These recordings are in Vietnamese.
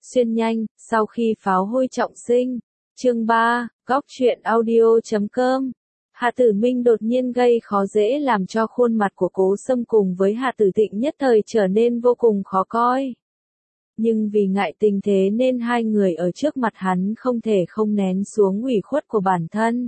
Xuyên nhanh, sau khi pháo hôi trọng sinh. Chương 3, góc truyện audio.com. Hạ Tử Minh đột nhiên gây khó dễ làm cho khuôn mặt của Cố Sâm cùng với Hạ Tử Thịnh nhất thời trở nên vô cùng khó coi. Nhưng vì ngại tình thế nên hai người ở trước mặt hắn không thể không nén xuống ủy khuất của bản thân.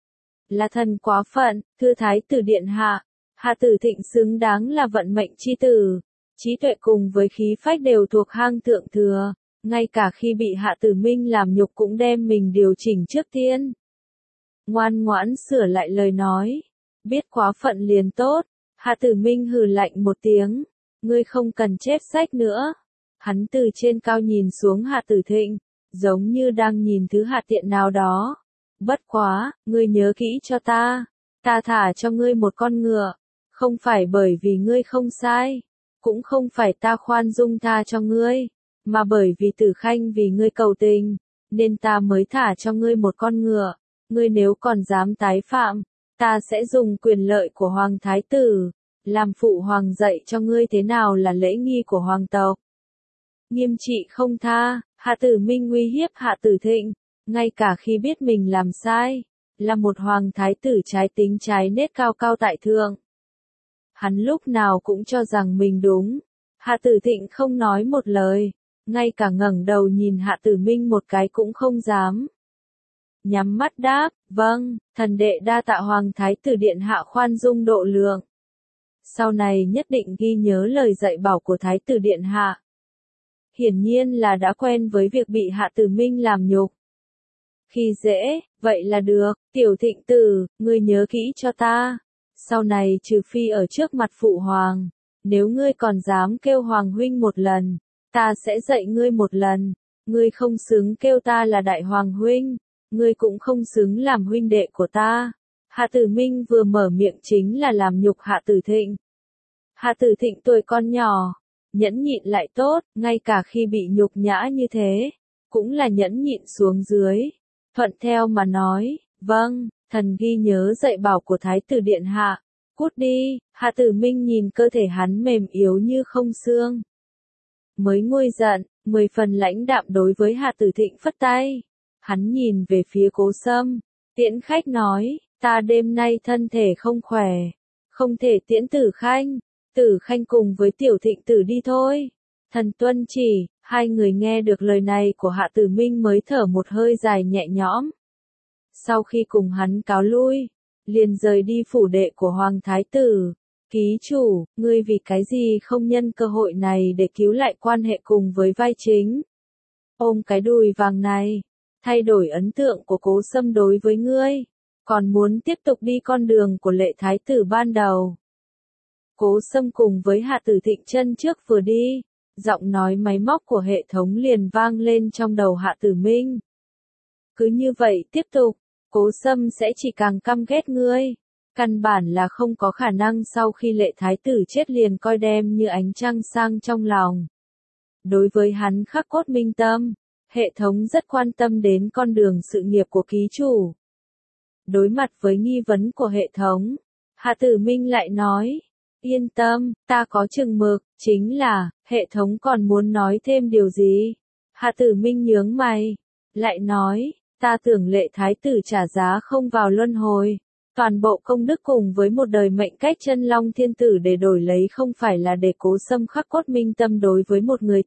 Là thần quá phận, thưa Thái tử điện hạ, Hạ Tử Thịnh xứng đáng là vận mệnh chi tử, trí tuệ cùng với khí phách đều thuộc hang thượng thừa, ngay cả khi bị Hạ Tử Minh làm nhục cũng đem mình điều chỉnh trước tiên. Ngoan ngoãn sửa lại lời nói, biết quá phận liền tốt. Hạ Tử Minh hừ lạnh một tiếng, ngươi không cần chép sách nữa. Hắn từ trên cao nhìn xuống Hạ Tử Thịnh, giống như đang nhìn thứ hạ tiện nào đó. Bất quá, ngươi nhớ kỹ cho ta thả cho ngươi một con ngựa, không phải bởi vì ngươi không sai, cũng không phải ta khoan dung tha cho ngươi, mà bởi vì Tử Khanh vì ngươi cầu tình, nên ta mới thả cho ngươi một con ngựa. Ngươi nếu còn dám tái phạm, ta sẽ dùng quyền lợi của Hoàng Thái Tử, làm phụ hoàng dạy cho ngươi thế nào là lễ nghi của hoàng tộc. Nghiêm trị không tha, Hạ Tử Minh uy hiếp Hạ Tử Thịnh, ngay cả khi biết mình làm sai, là một Hoàng Thái Tử trái tính trái nết cao cao tại thượng. Hắn lúc nào cũng cho rằng mình đúng. Hạ Tử Thịnh không nói một lời, ngay cả ngẩng đầu nhìn Hạ Tử Minh một cái cũng không dám. Nhắm mắt đáp, vâng, thần đệ đa tạ Hoàng Thái Tử điện hạ khoan dung độ lượng. Sau này nhất định ghi nhớ lời dạy bảo của Thái Tử điện hạ. Hiển nhiên là đã quen với việc bị Hạ Tử Minh làm nhục. Khi dễ, vậy là được, Tiểu Thịnh tử, ngươi nhớ kỹ cho ta. Sau này trừ phi ở trước mặt phụ hoàng, nếu ngươi còn dám kêu hoàng huynh một lần, ta sẽ dạy ngươi một lần. Ngươi không xứng kêu ta là đại hoàng huynh, ngươi cũng không xứng làm huynh đệ của ta. Hạ Tử Minh vừa mở miệng chính là làm nhục Hạ Tử Thịnh. Hạ Tử Thịnh tuổi con nhỏ, nhẫn nhịn lại tốt, ngay cả khi bị nhục nhã như thế, cũng là nhẫn nhịn xuống dưới. Thuận theo mà nói, vâng, thần ghi nhớ dạy bảo của Thái Tử điện hạ, cút đi. Hạ Tử Minh nhìn cơ thể hắn mềm yếu như không xương, mới nguôi giận, 10 phần lãnh đạm đối với Hạ Tử Thịnh phất tay. Hắn nhìn về phía Cố Sâm, tiễn khách nói, ta đêm nay thân thể không khỏe, không thể tiễn Tử Khanh. Tử Khanh cùng với Tiểu Thịnh tử đi thôi. Thần tuân chỉ. Hai người nghe được lời này của Hạ Tử Minh mới thở một hơi dài nhẹ nhõm. Sau khi cùng hắn cáo lui, liền rời đi phủ đệ của Hoàng Thái Tử. Ký chủ, ngươi vì cái gì không nhân cơ hội này để cứu lại quan hệ cùng với vai chính? Ôm cái đùi vàng này, thay đổi ấn tượng của Cố Sâm đối với ngươi, còn muốn tiếp tục đi con đường của Lệ Thái Tử ban đầu. Cố Sâm cùng với Hạ Tử Thịnh chân trước vừa đi, giọng nói máy móc của hệ thống liền vang lên trong đầu Hạ Tử Minh. Cứ như vậy tiếp tục, Cố Sâm sẽ chỉ càng căm ghét ngươi. Căn bản là không có khả năng sau khi Lệ Thái Tử chết liền coi đem như ánh trăng sang trong lòng. Đối với hắn khắc cốt minh tâm, hệ thống rất quan tâm đến con đường sự nghiệp của ký chủ. Đối mặt với nghi vấn của hệ thống, Hạ Tử Minh lại nói, yên tâm, ta có chừng mực, chính là, hệ thống còn muốn nói thêm điều gì? Hạ Tử Minh nhướng mày, lại nói, ta tưởng Lệ Thái Tử trả giá không vào luân hồi, toàn bộ công đức cùng với một đời mệnh cách chân long thiên tử để đổi lấy không phải là để Cố Sâm khắc cốt minh tâm đối với một người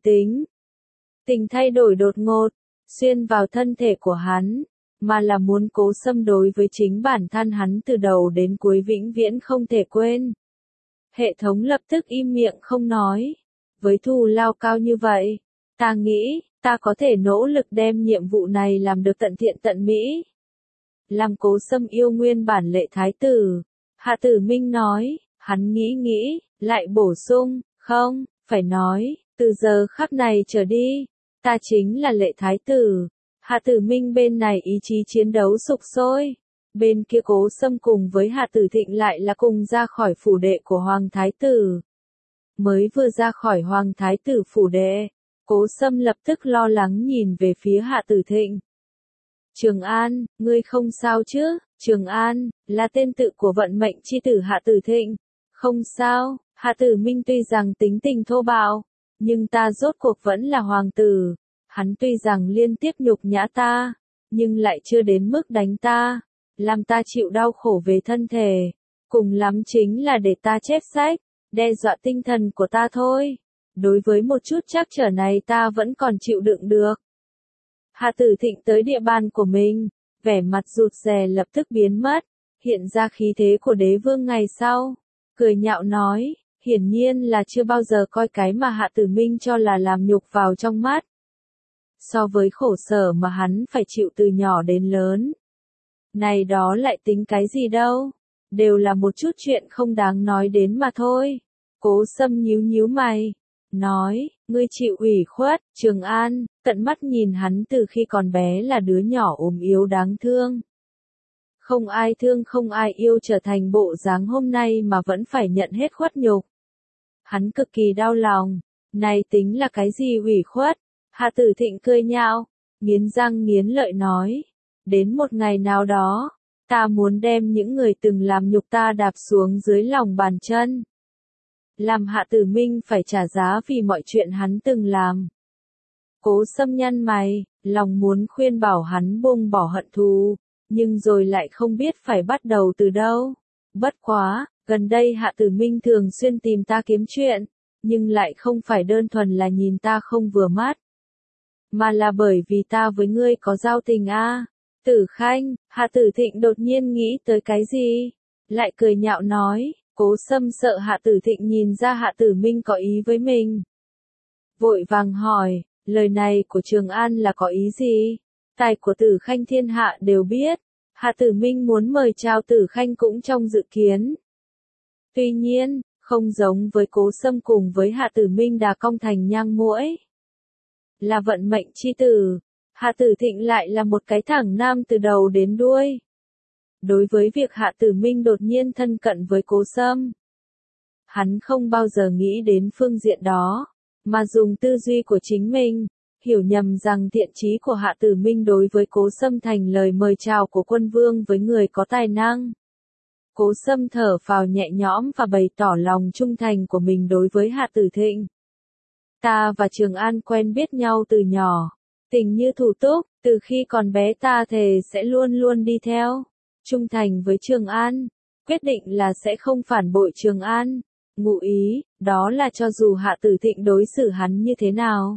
tình thay đổi đột ngột, xuyên vào thân thể của hắn, mà là muốn Cố Sâm đối với chính bản thân hắn từ đầu đến cuối vĩnh viễn không thể quên. Hệ thống lập tức im miệng không nói. Với thù lao cao như vậy, ta nghĩ, ta có thể nỗ lực đem nhiệm vụ này làm được tận thiện tận mỹ. Làm Cố Sâm yêu nguyên bản Lệ Thái Tử. Hạ Tử Minh nói, hắn nghĩ, lại bổ sung, không, phải nói, từ giờ khắc này trở đi, ta chính là Lệ Thái Tử. Hạ Tử Minh bên này ý chí chiến đấu sục sôi. Bên kia Cố Sâm cùng với Hạ Tử Thịnh lại là cùng ra khỏi phủ đệ của Hoàng Thái Tử. Mới vừa ra khỏi Hoàng Thái Tử phủ đệ, Cố Sâm lập tức lo lắng nhìn về phía Hạ Tử Thịnh. Trường An, ngươi không sao chứ? Trường An, là tên tự của vận mệnh chi tử Hạ Tử Thịnh. Không sao, Hạ Tử Minh tuy rằng tính tình thô bạo, nhưng ta rốt cuộc vẫn là hoàng tử. Hắn tuy rằng liên tiếp nhục nhã ta, nhưng lại chưa đến mức đánh ta, làm ta chịu đau khổ về thân thể, cùng lắm chính là để ta chép sách, đe dọa tinh thần của ta thôi. Đối với một chút trắc trở này ta vẫn còn chịu đựng được. Hạ Tử Thịnh tới địa bàn của mình, vẻ mặt rụt rè lập tức biến mất, hiện ra khí thế của đế vương ngày sau, cười nhạo nói, hiển nhiên là chưa bao giờ coi cái mà Hạ Tử Minh cho là làm nhục vào trong mắt. So với khổ sở mà hắn phải chịu từ nhỏ đến lớn, này đó lại tính cái gì đâu, đều là một chút chuyện không đáng nói đến mà thôi. Cố Sâm nhíu nhíu mày, nói, ngươi chịu ủy khuất. Trường An, tận mắt nhìn hắn từ khi còn bé là đứa nhỏ ốm yếu đáng thương. Không ai thương không ai yêu trở thành bộ dáng hôm nay mà vẫn phải nhận hết khuất nhục. Hắn cực kỳ đau lòng, này tính là cái gì ủy khuất? Hạ Tử Thịnh cười nhạo, nghiến răng nghiến lợi nói, đến một ngày nào đó, ta muốn đem những người từng làm nhục ta đạp xuống dưới lòng bàn chân. Làm Hạ Tử Minh phải trả giá vì mọi chuyện hắn từng làm. Cố Sâm nhăn mày, lòng muốn khuyên bảo hắn buông bỏ hận thù, nhưng rồi lại không biết phải bắt đầu từ đâu. Bất quá, gần đây Hạ Tử Minh thường xuyên tìm ta kiếm chuyện, nhưng lại không phải đơn thuần là nhìn ta không vừa mắt, mà là bởi vì ta với ngươi có giao tình a. Tử Khanh, Hạ Tử Thịnh đột nhiên nghĩ tới cái gì, lại cười nhạo nói, Cố Sâm sợ Hạ Tử Thịnh nhìn ra Hạ Tử Minh có ý với mình. Vội vàng hỏi, lời này của Trường An là có ý gì? Tài của Tử Khanh thiên hạ đều biết, Hạ Tử Minh muốn mời chào Tử Khanh cũng trong dự kiến. Tuy nhiên, không giống với Cố Sâm cùng với Hạ Tử Minh đà cong thành nhang muỗi, là vận mệnh chi tử, Hạ Tử Thịnh lại là một cái thẳng nam từ đầu đến đuôi. Đối với việc Hạ Tử Minh đột nhiên thân cận với Cố Sâm, hắn không bao giờ nghĩ đến phương diện đó, mà dùng tư duy của chính mình, hiểu nhầm rằng thiện chí của Hạ Tử Minh đối với Cố Sâm thành lời mời chào của quân vương với người có tài năng. Cố Sâm thở phào nhẹ nhõm và bày tỏ lòng trung thành của mình đối với Hạ Tử Thịnh. Ta và Trường An quen biết nhau từ nhỏ, tình như thủ túc, từ khi còn bé ta thề sẽ luôn luôn đi theo, trung thành với Trường An, quyết định là sẽ không phản bội Trường An. Ngụ ý, đó là cho dù Hạ Tử Thịnh đối xử hắn như thế nào,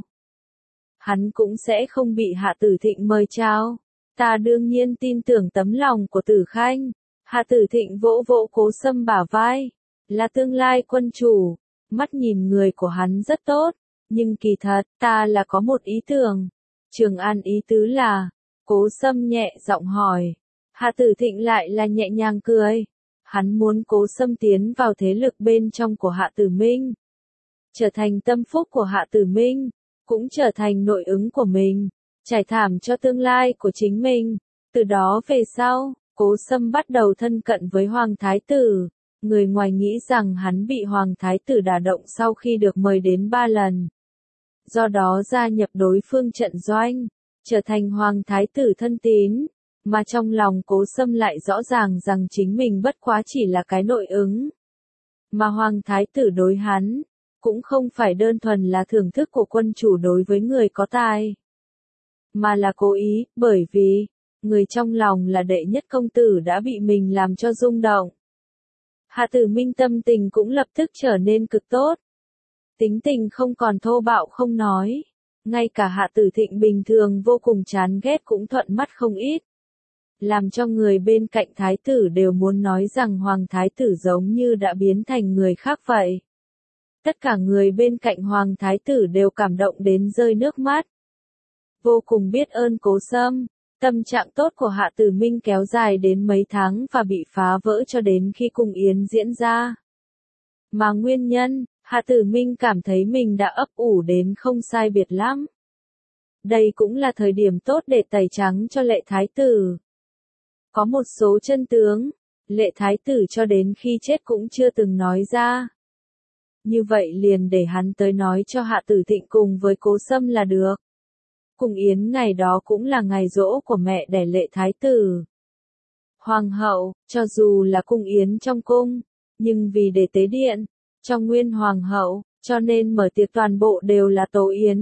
hắn cũng sẽ không bị Hạ Tử Thịnh mời chào. Ta đương nhiên tin tưởng tấm lòng của Tử Khanh. Hạ Tử Thịnh vỗ vỗ Cố Sâm bả vai, là tương lai quân chủ, mắt nhìn người của hắn rất tốt, nhưng kỳ thật, ta là có một ý tưởng. Trường An ý tứ là, Cố Sâm nhẹ giọng hỏi. Hạ Tử Thịnh lại là nhẹ nhàng cười. Hắn muốn Cố Sâm tiến vào thế lực bên trong của Hạ Tử Minh, trở thành tâm phúc của Hạ Tử Minh, cũng trở thành nội ứng của mình, trải thảm cho tương lai của chính mình. Từ đó về sau, Cố Sâm bắt đầu thân cận với Hoàng Thái Tử. Người ngoài nghĩ rằng hắn bị Hoàng Thái Tử đả động sau khi được mời đến 3 lần. Do đó gia nhập đối phương trận doanh, trở thành Hoàng Thái Tử thân tín. Mà trong lòng Cố Sâm lại rõ ràng rằng chính mình bất quá chỉ là cái nội ứng. Mà Hoàng Thái Tử đối hắn, cũng không phải đơn thuần là thưởng thức của quân chủ đối với người có tài, mà là cố ý, bởi vì, người trong lòng là đệ nhất công tử đã bị mình làm cho rung động. Hạ Tử Minh tâm tình cũng lập tức trở nên cực tốt. Tính tình không còn thô bạo không nói, ngay cả Hạ Tử Thịnh bình thường vô cùng chán ghét cũng thuận mắt không ít. Làm cho người bên cạnh thái tử đều muốn nói rằng Hoàng Thái Tử giống như đã biến thành người khác vậy. Tất cả người bên cạnh Hoàng Thái Tử đều cảm động đến rơi nước mắt. Vô cùng biết ơn Cố Sâm, tâm trạng tốt của Hạ Tử Minh kéo dài đến mấy tháng và bị phá vỡ cho đến khi cung yến diễn ra. Mà nguyên nhân, Hạ Tử Minh cảm thấy mình đã ấp ủ đến không sai biệt lắm. Đây cũng là thời điểm tốt để tẩy trắng cho Lệ Thái Tử. Có một số chân tướng, Lệ Thái Tử cho đến khi chết cũng chưa từng nói ra. Như vậy liền để hắn tới nói cho Hạ Tử Thịnh cùng với Cố Sâm là được. Cung yến ngày đó cũng là ngày giỗ của mẹ đẻ Lệ Thái Tử. Hoàng hậu, cho dù là cung yến trong cung, nhưng vì để tế điện, cho nguyên hoàng hậu, cho nên mở tiệc toàn bộ đều là tấu yến.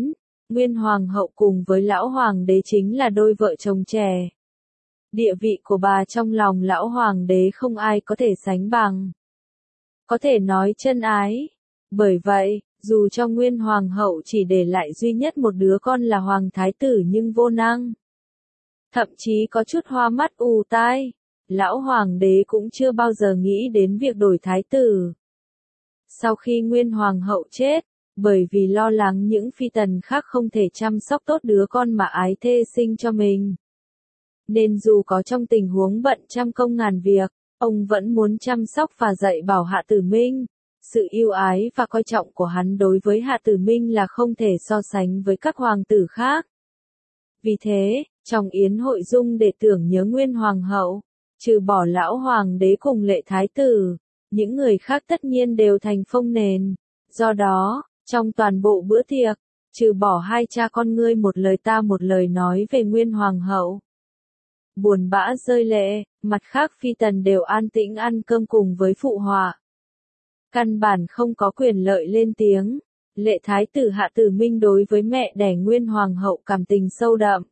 Nguyên hoàng hậu cùng với lão hoàng đế chính là đôi vợ chồng trẻ. Địa vị của bà trong lòng lão hoàng đế không ai có thể sánh bằng. Có thể nói chân ái. Bởi vậy, dù cho Nguyên hoàng hậu chỉ để lại duy nhất một đứa con là hoàng thái tử nhưng vô năng. Thậm chí có chút hoa mắt ù tai. Lão hoàng đế cũng chưa bao giờ nghĩ đến việc đổi thái tử. Sau khi Nguyên hoàng hậu chết, bởi vì lo lắng những phi tần khác không thể chăm sóc tốt đứa con mà ái thê sinh cho mình, nên dù có trong tình huống bận trăm công ngàn việc, ông vẫn muốn chăm sóc và dạy bảo Hạ Tử Minh. Sự yêu ái và coi trọng của hắn đối với Hạ Tử Minh là không thể so sánh với các hoàng tử khác. Vì thế, trong yến hội dung để tưởng nhớ Nguyên hoàng hậu, trừ bỏ lão hoàng đế cùng lệ thái tử, những người khác tất nhiên đều thành phông nền. Do đó, trong toàn bộ bữa tiệc, trừ bỏ hai cha con ngươi một lời ta một lời nói về Nguyên hoàng hậu, buồn bã rơi lệ, mặt khác phi tần đều an tĩnh ăn cơm cùng với phụ họa. Căn bản không có quyền lợi lên tiếng. Lệ thái tử Hạ Tử Minh đối với mẹ đẻ Nguyên hoàng hậu cảm tình sâu đậm.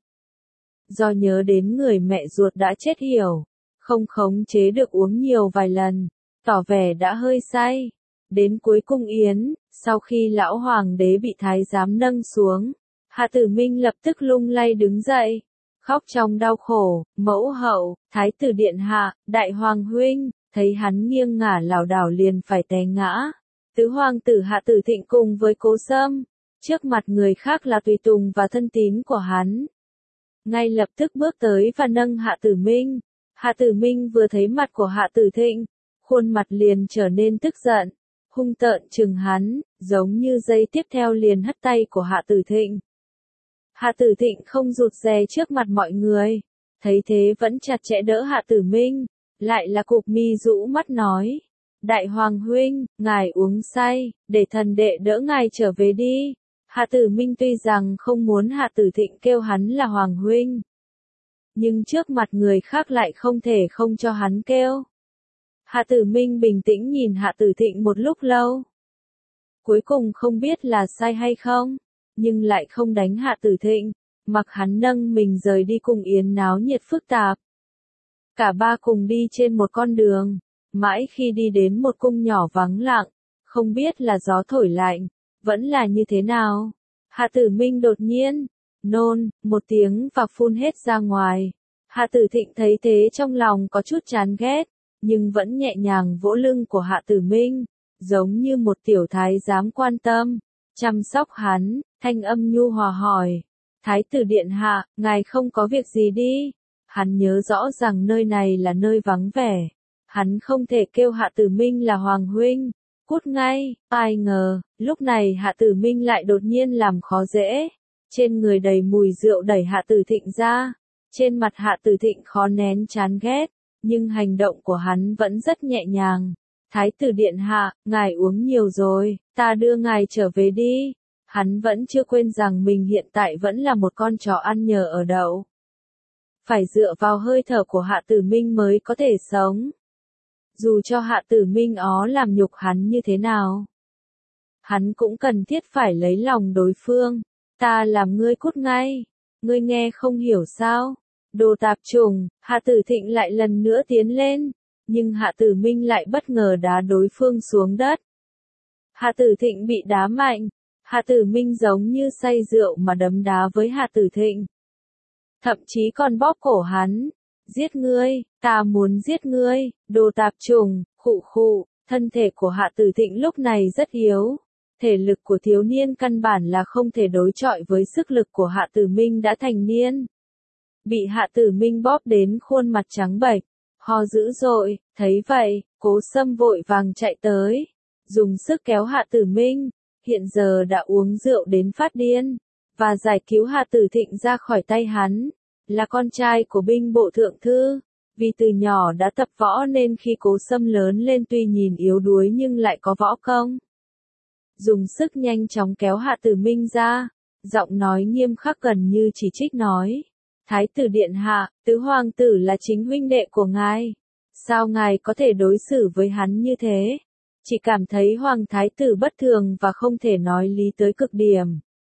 Do nhớ đến người mẹ ruột đã chết yểu, không khống chế được uống nhiều vài lần, tỏ vẻ đã hơi say. Đến cuối cung yến, sau khi lão hoàng đế bị thái giám nâng xuống, Hạ Tử Minh lập tức lung lay đứng dậy, khóc trong đau khổ. Mẫu hậu, thái tử điện hạ, đại hoàng huynh, thấy hắn nghiêng ngả lảo đảo liền phải té ngã. Tứ hoàng tử Hạ Tử Thịnh cùng với Cố Sâm, trước mặt người khác là tùy tùng và thân tín của hắn, ngay lập tức bước tới và nâng Hạ Tử Minh. Hạ Tử Minh vừa thấy mặt của Hạ Tử Thịnh, khuôn mặt liền trở nên tức giận, hung tợn trừng hắn, giống như giây tiếp theo liền hất tay của Hạ Tử Thịnh. Hạ Tử Thịnh không rụt rè trước mặt mọi người, thấy thế vẫn chặt chẽ đỡ Hạ Tử Minh, lại là cụp mi rũ mắt nói: Đại hoàng huynh, ngài uống say, để thần đệ đỡ ngài trở về đi. Hạ Tử Minh tuy rằng không muốn Hạ Tử Thịnh kêu hắn là hoàng huynh, nhưng trước mặt người khác lại không thể không cho hắn kêu. Hạ Tử Minh bình tĩnh nhìn Hạ Tử Thịnh một lúc lâu. Cuối cùng không biết là sai hay không, nhưng lại không đánh Hạ Tử Thịnh, mặc hắn nâng mình rời đi cùng yến náo nhiệt phức tạp. Cả ba cùng đi trên một con đường, mãi khi đi đến một cung nhỏ vắng lặng, không biết là gió thổi lạnh, vẫn là như thế nào. Hạ Tử Minh đột nhiên nôn một tiếng và phun hết ra ngoài. Hạ Tử Thịnh thấy thế trong lòng có chút chán ghét, nhưng vẫn nhẹ nhàng vỗ lưng của Hạ Tử Minh, giống như một tiểu thái giám quan tâm, chăm sóc hắn, thanh âm nhu hòa hỏi: Thái tử điện hạ, ngài không có việc gì đi? Hắn nhớ rõ rằng nơi này là nơi vắng vẻ, hắn không thể kêu Hạ Tử Minh là hoàng huynh, cút ngay. Ai ngờ, lúc này Hạ Tử Minh lại đột nhiên làm khó dễ, trên người đầy mùi rượu đẩy Hạ Tử Thịnh ra. Trên mặt Hạ Tử Thịnh khó nén chán ghét, nhưng hành động của hắn vẫn rất nhẹ nhàng. Thái tử điện hạ, ngài uống nhiều rồi, ta đưa ngài trở về đi. Hắn vẫn chưa quên rằng mình hiện tại vẫn là một con chó ăn nhờ ở đậu, phải dựa vào hơi thở của Hạ Tử Minh mới có thể sống. Dù cho Hạ Tử Minh ó làm nhục hắn như thế nào, hắn cũng cần thiết phải lấy lòng đối phương. Ta làm ngươi cút ngay, ngươi nghe không hiểu sao? Đồ tạp chủng. Hạ Tử Thịnh lại lần nữa tiến lên, nhưng Hạ Tử Minh lại bất ngờ đá đối phương xuống đất. Hạ Tử Thịnh bị đá mạnh, Hạ Tử Minh giống như say rượu mà đấm đá với Hạ Tử Thịnh. Thậm chí còn bóp cổ hắn. Giết ngươi, ta muốn giết ngươi, đồ tạp chủng. Khụ khụ. Thân thể của Hạ Tử Thịnh lúc này rất yếu. Thể lực của thiếu niên căn bản là không thể đối chọi với sức lực của Hạ Tử Minh đã thành niên. Bị Hạ Tử Minh bóp đến khuôn mặt trắng bệch, ho dữ dội. Thấy vậy, Cố Sâm vội vàng chạy tới, dùng sức kéo Hạ Tử Minh, hiện giờ đã uống rượu đến phát điên, và giải cứu Hạ Tử Thịnh ra khỏi tay hắn. Là con trai của binh bộ thượng thư, vì từ nhỏ đã tập võ nên khi Cố Sâm lớn lên tuy nhìn yếu đuối nhưng lại có võ công. Dùng sức nhanh chóng kéo Hạ Tử Minh ra, giọng nói nghiêm khắc gần như chỉ trích nói: Thái tử điện hạ, tứ hoàng tử là chính huynh đệ của ngài, sao ngài có thể đối xử với hắn như thế? Chỉ cảm thấy hoàng thái tử bất thường và không thể nói lý tới cực điểm.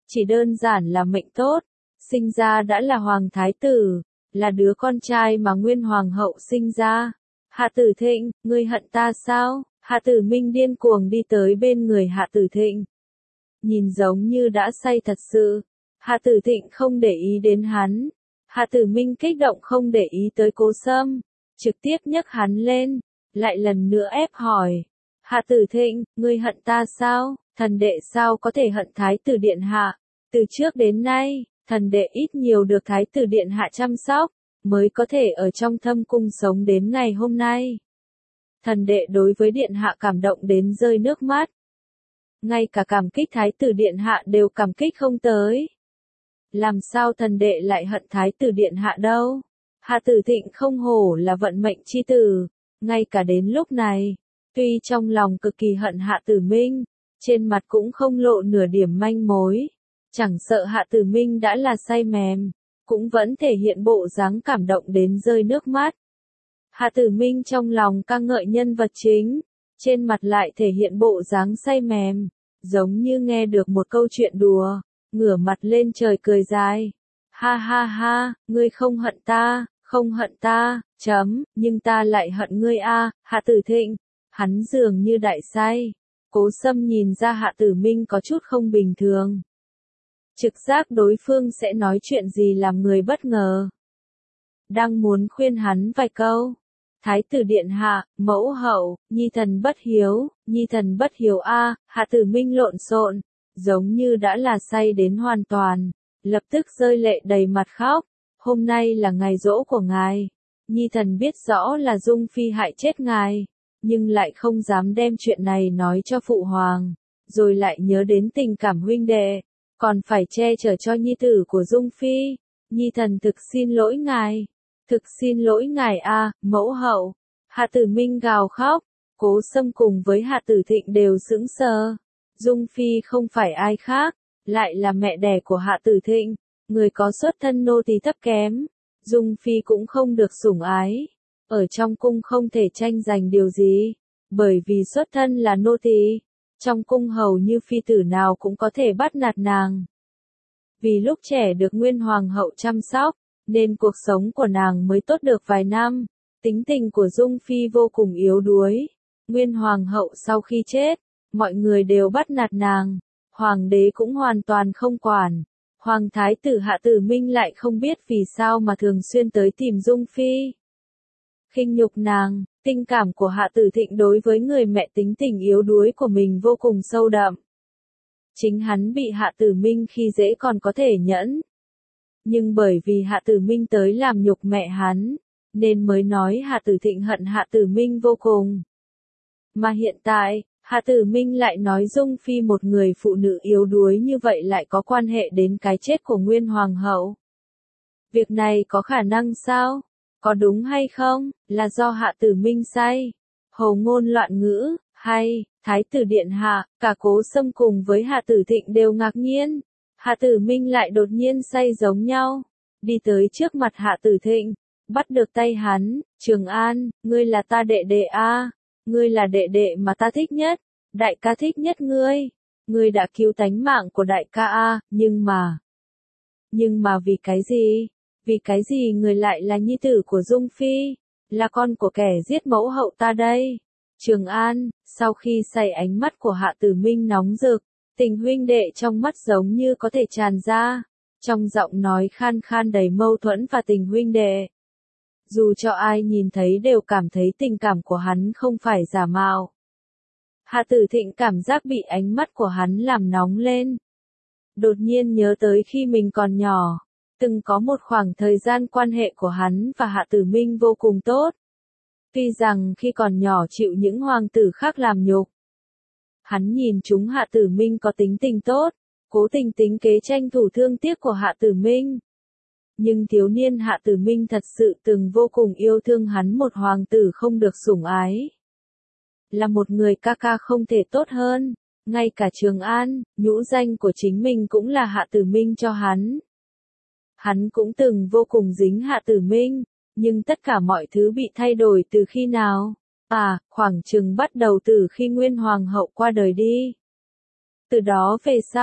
chỉ đơn giản là mệnh tốt, sinh ra đã là hoàng thái tử, là đứa con trai mà nguyên hoàng hậu sinh ra. Hạ Tử Thịnh, ngươi hận ta sao? Hạ Tử Minh điên cuồng đi tới bên người Hạ Tử Thịnh. Nhìn giống như đã say thật sự. Hạ Tử Thịnh không để ý đến hắn. Hạ Tử Minh kích động không để ý tới Cố Sâm, trực tiếp nhấc hắn lên, lại lần nữa ép hỏi. Hạ Tử Thịnh, ngươi hận ta sao? Thần đệ sao có thể hận Thái tử Điện Hạ? Từ trước đến nay, thần đệ ít nhiều được Thái tử Điện Hạ chăm sóc, mới có thể ở trong thâm cung sống đến ngày hôm nay. Thần đệ đối với Điện Hạ cảm động đến rơi nước mắt. Ngay cả cảm kích Thái tử Điện Hạ đều cảm kích không tới. Làm sao thần đệ lại hận Thái tử Điện Hạ đâu? Hạ Tử Thịnh không hổ là vận mệnh chi tử, ngay cả đến lúc này, tuy trong lòng cực kỳ hận Hạ Tử Minh, trên mặt cũng không lộ nửa điểm manh mối. Chẳng sợ Hạ Tử Minh đã là say mềm, cũng vẫn thể hiện bộ dáng cảm động đến rơi nước mắt. Hạ Tử Minh trong lòng ca ngợi nhân vật chính, trên mặt lại thể hiện bộ dáng say mềm, giống như nghe được một câu chuyện đùa, ngửa mặt lên trời cười dài. Ha ha ha, ngươi không hận ta, không hận ta, nhưng ta lại hận ngươi a, Hạ Tử Thịnh. Hắn dường như đại say. Cố Sâm nhìn ra Hạ Tử Minh có chút không bình thường. Trực giác đối phương sẽ nói chuyện gì làm người bất ngờ. Đang muốn khuyên hắn vài câu. Thái tử Điện Hạ, mẫu hậu, nhi thần bất hiếu a, Hạ Tử Minh lộn xộn, giống như đã là say đến hoàn toàn, lập tức rơi lệ đầy mặt khóc. Hôm nay là ngày giỗ của ngài, nhi thần biết rõ là Dung Phi hại chết ngài, nhưng lại không dám đem chuyện này nói cho phụ hoàng, rồi lại nhớ đến tình cảm huynh đệ, còn phải che chở cho nhi tử của Dung Phi. Nhi thần thực xin lỗi ngài a, mẫu hậu. Hạ Tử Minh gào khóc, Cố Sâm cùng với Hạ Tử Thịnh đều sững sờ. Dung Phi không phải ai khác, lại là mẹ đẻ của Hạ Tử Thịnh, người có xuất thân nô tỳ thấp kém. Dung Phi cũng không được sủng ái, ở trong cung không thể tranh giành điều gì, bởi vì xuất thân là nô tỳ, trong cung hầu như phi tử nào cũng có thể bắt nạt nàng. Vì lúc trẻ được Nguyên Hoàng hậu chăm sóc, nên cuộc sống của nàng mới tốt được vài năm. Tính tình của Dung Phi vô cùng yếu đuối. Nguyên Hoàng hậu sau khi chết, mọi người đều bắt nạt nàng, hoàng đế cũng hoàn toàn không quản. Hoàng thái tử Hạ Tử Minh lại không biết vì sao mà thường xuyên tới tìm Dung Phi. Khinh nhục nàng, tình cảm của Hạ Tử Thịnh đối với người mẹ tính tình yếu đuối của mình vô cùng sâu đậm. Chính hắn bị Hạ Tử Minh khi dễ còn có thể nhẫn. Nhưng bởi vì Hạ Tử Minh tới làm nhục mẹ hắn, nên mới nói Hạ Tử Thịnh hận Hạ Tử Minh vô cùng. Mà hiện tại, Hạ Tử Minh lại nói Dung Phi một người phụ nữ yếu đuối như vậy lại có quan hệ đến cái chết của Nguyên Hoàng hậu. Việc này có khả năng sao? Có đúng hay không? Là do Hạ Tử Minh say? Hồ ngôn loạn ngữ, hay, Thái tử Điện Hạ, cả Cố Sâm cùng với Hạ Tử Thịnh đều ngạc nhiên. Hạ Tử Minh lại đột nhiên say giống nhau, đi tới trước mặt Hạ Tử Thịnh, bắt được tay hắn. Trường An, ngươi là ta đệ đệ a, ngươi là đệ đệ mà ta thích nhất, đại ca thích nhất ngươi đã cứu tánh mạng của đại ca a, nhưng mà vì cái gì? Vì cái gì người lại là nhi tử của Dung Phi, là con của kẻ giết mẫu hậu ta đây? Trường An, sau khi say ánh mắt của Hạ Tử Minh nóng rực, tình huynh đệ trong mắt giống như có thể tràn ra, trong giọng nói khan khan đầy mâu thuẫn và tình huynh đệ. Dù cho ai nhìn thấy đều cảm thấy tình cảm của hắn không phải giả mạo. Hạ Tử Thịnh cảm giác bị ánh mắt của hắn làm nóng lên. Đột nhiên nhớ tới khi mình còn nhỏ, từng có một khoảng thời gian quan hệ của hắn và Hạ Tử Minh vô cùng tốt. Tuy rằng khi còn nhỏ chịu những hoàng tử khác làm nhục, hắn nhìn chúng Hạ Tử Minh có tính tình tốt, cố tình tính kế tranh thủ thương tiếc của Hạ Tử Minh. Nhưng thiếu niên Hạ Tử Minh thật sự từng vô cùng yêu thương hắn, một hoàng tử không được sủng ái. Là một người ca ca không thể tốt hơn, ngay cả Trường An, nhũ danh của chính mình cũng là Hạ Tử Minh cho hắn. Hắn cũng từng vô cùng dính Hạ Tử Minh, nhưng tất cả mọi thứ bị thay đổi từ khi nào? Khoảng chừng bắt đầu từ khi Nguyên Hoàng hậu qua đời đi. Từ đó về sau,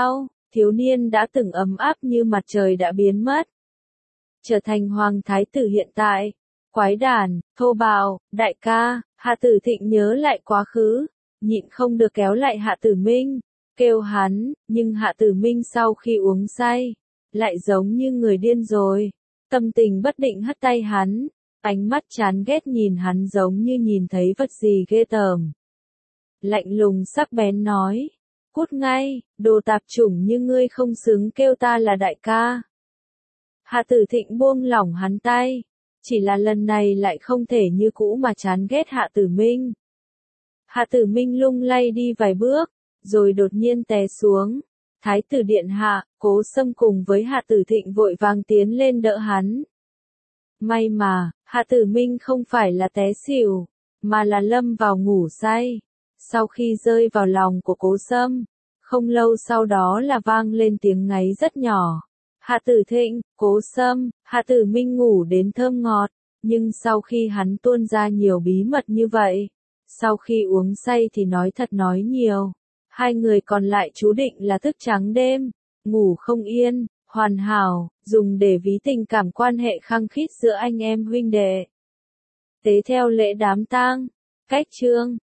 thiếu niên đã từng ấm áp như mặt trời đã biến mất. Trở thành hoàng thái tử hiện tại. Quái đản, thô bạo, đại ca, Hạ Tử Thịnh nhớ lại quá khứ, nhịn không được kéo lại Hạ Tử Minh, kêu hắn, nhưng Hạ Tử Minh sau khi uống say, lại giống như người điên rồi, tâm tình bất định hất tay hắn, ánh mắt chán ghét nhìn hắn giống như nhìn thấy vật gì ghê tởm. Lạnh lùng sắc bén nói, cút ngay, đồ tạp chủng như ngươi không xứng kêu ta là đại ca. Hạ Tử Thịnh buông lỏng hắn tay, chỉ là lần này lại không thể như cũ mà chán ghét Hạ Tử Minh. Hạ Tử Minh lung lay đi vài bước, rồi đột nhiên té xuống. Thái tử điện hạ, Cố Sâm cùng với Hạ Tử Thịnh vội vàng tiến lên đỡ hắn. May mà, Hạ Tử Minh không phải là té xỉu, mà là lâm vào ngủ say. Sau khi rơi vào lòng của Cố Sâm, không lâu sau đó là vang lên tiếng ngáy rất nhỏ. Hạ Tử Thịnh, Cố Sâm, Hạ Tử Minh ngủ đến thơm ngọt, nhưng sau khi hắn tuôn ra nhiều bí mật như vậy, sau khi uống say thì nói thật nói nhiều, hai người còn lại chú định là thức trắng đêm, ngủ không yên, hoàn hảo, dùng để ví tình cảm quan hệ khăng khít giữa anh em huynh đệ. Tế theo lễ đám tang, cách chương